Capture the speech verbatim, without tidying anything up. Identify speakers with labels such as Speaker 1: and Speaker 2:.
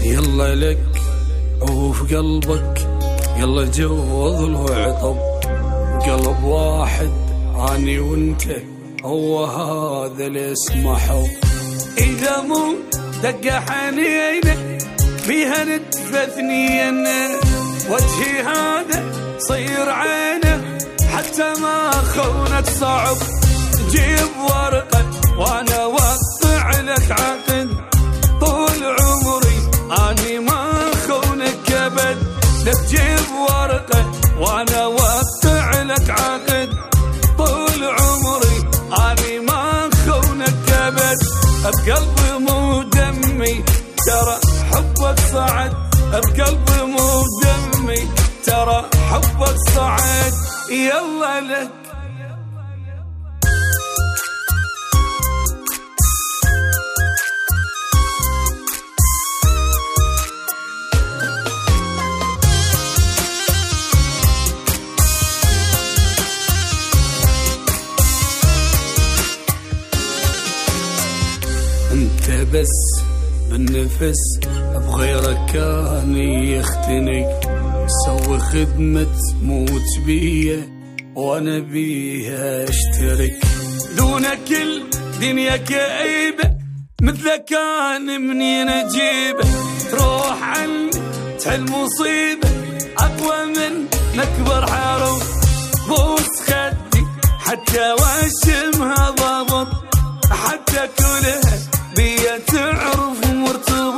Speaker 1: يلا لك عوف قلبك، يلا جوض العطب، قلب واحد اني وانت، هو هذا اللي اسمه حب. اذا مو دق حنينه فيها نتفى ثنينا، وجهي هذا صير عينه حتى ما خونك صعب. جيب ورقه وانا اوقع لك عقد، طول عمري اني ما خونك ابد. لك جيب ورقه وانا اوقع لك عقد، طول عمري اني ما خونك ابد. بقلبي مو دمي ترى حبك صعد، بقلبي مو دمي ترى حبك صعد. يلا لك انت بس بالنفس، بغيرك كان يختنق. سوي خدمة موت بيا وانا بيها اشترك. دونك الدنيا كئيبة، مثلك كان منين اجيبه. تروح عني هالمصيبة اقوى من اكبر حرب. بوس خدي حتى واشمها ضبط، حتى كلها بيا تعرف مرتبط.